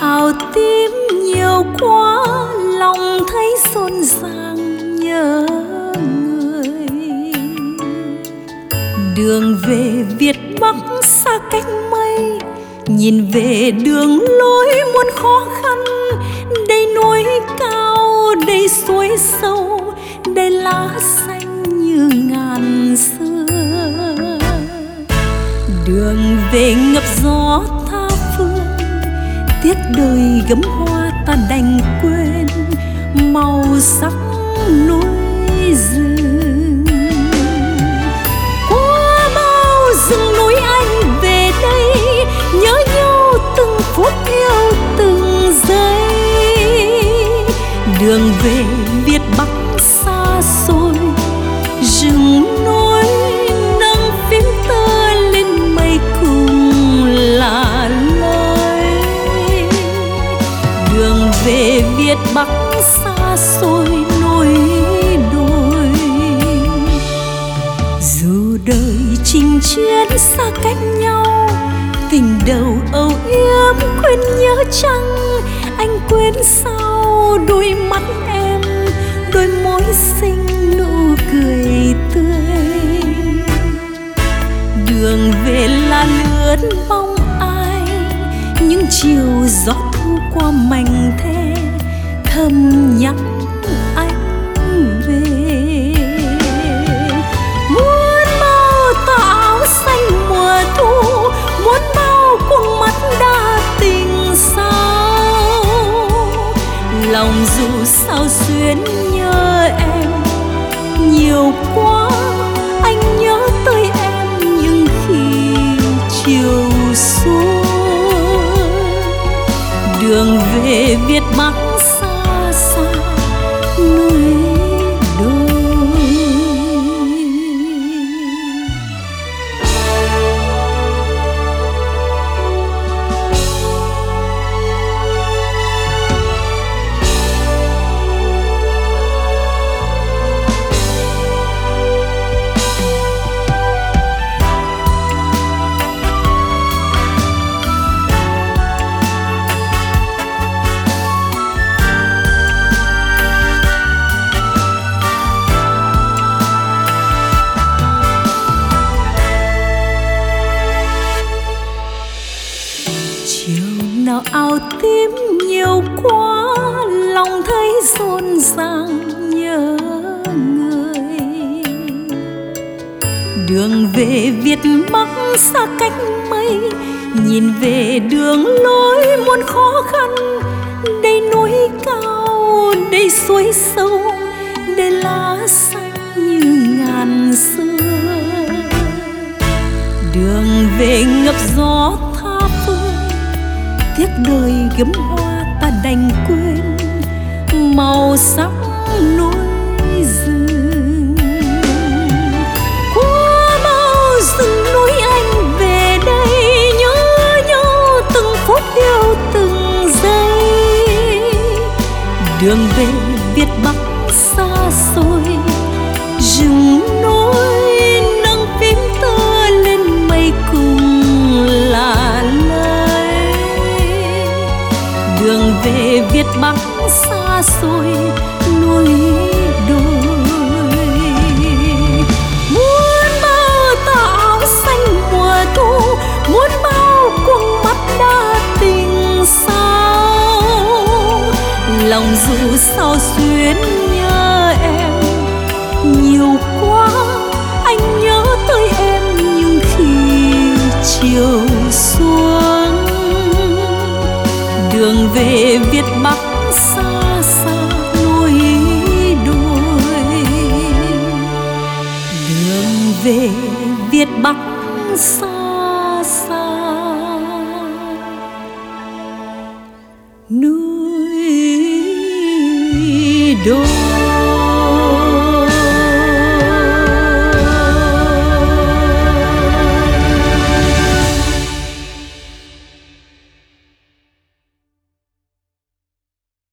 áo tím nhiều quá, lòng thấy rộn ràng nhớ người. Đường về Việt Bắc xa cách mây, nhìn về đường lối muôn khó khăn. Đây núi cao, đây suối sâu, đây lá xanh như ngàn xưa. Đường về ngập gió tha phương, tiếc đời gấm hoa ta đành quên màu sắc núi rừng. Qua bao rừng núi anh về đây, nhớ nhau từng phút yêu từng giây. Đường về Việt Bắc xa xôi, rừng núi nâng phím tơ lên mây cùng là lối. Đường về Việt Bắc xa xôi núi đồi, dù đời chinh chiến xa cách nhau, tình đầu âu yếm quên nhớ chăng. Anh quên sao đôi mắt em, đôi môi xinh nụ cười tươi. Đường về là lướt bóng ai, những chiều gió thu qua mảnh thê thầm nhắc anh về. Muốn bao tà áo xanh mùa thu, muốn bao khuôn mắt đa tình sao. Lòng dù sao xuyến nhớ em nhiều quá, anh nhớ tới em những khi chiều xuống. Đường về Việt Bắc xa xa núi đồi. Nào áo tím nhiều quá, lòng thấy rộn ràng nhớ người. Đường về Việt Bắc xa cách mây, nhìn về đường lối muôn khó khăn. Đây núi cao, đây suối sâu, đây lá xanh như ngàn xưa. Đường về ngập gió tha phương, tiếc đời gấm hoa ta đành quên màu sắc núi rừng. Qua bao rừng núi anh về đây, nhớ nhau từng phút yêu từng giây. Đường về Việt Bắc xa xôi, rừng núi nâng phím tơ lên mây cùng là lời. Đường về Việt Bắc xa xôi núi đồi. Muốn bao tà áo xanh mùa thu, muốn bao cuồng mắt đa tình sao. Lòng dù sao xuyến nhớ em nhiều quá, anh nhớ tới em những khi chiều xuống. Đường về Việt Bắc xa xa núi đồi. Đường về Việt Bắc xa xa núi đồi.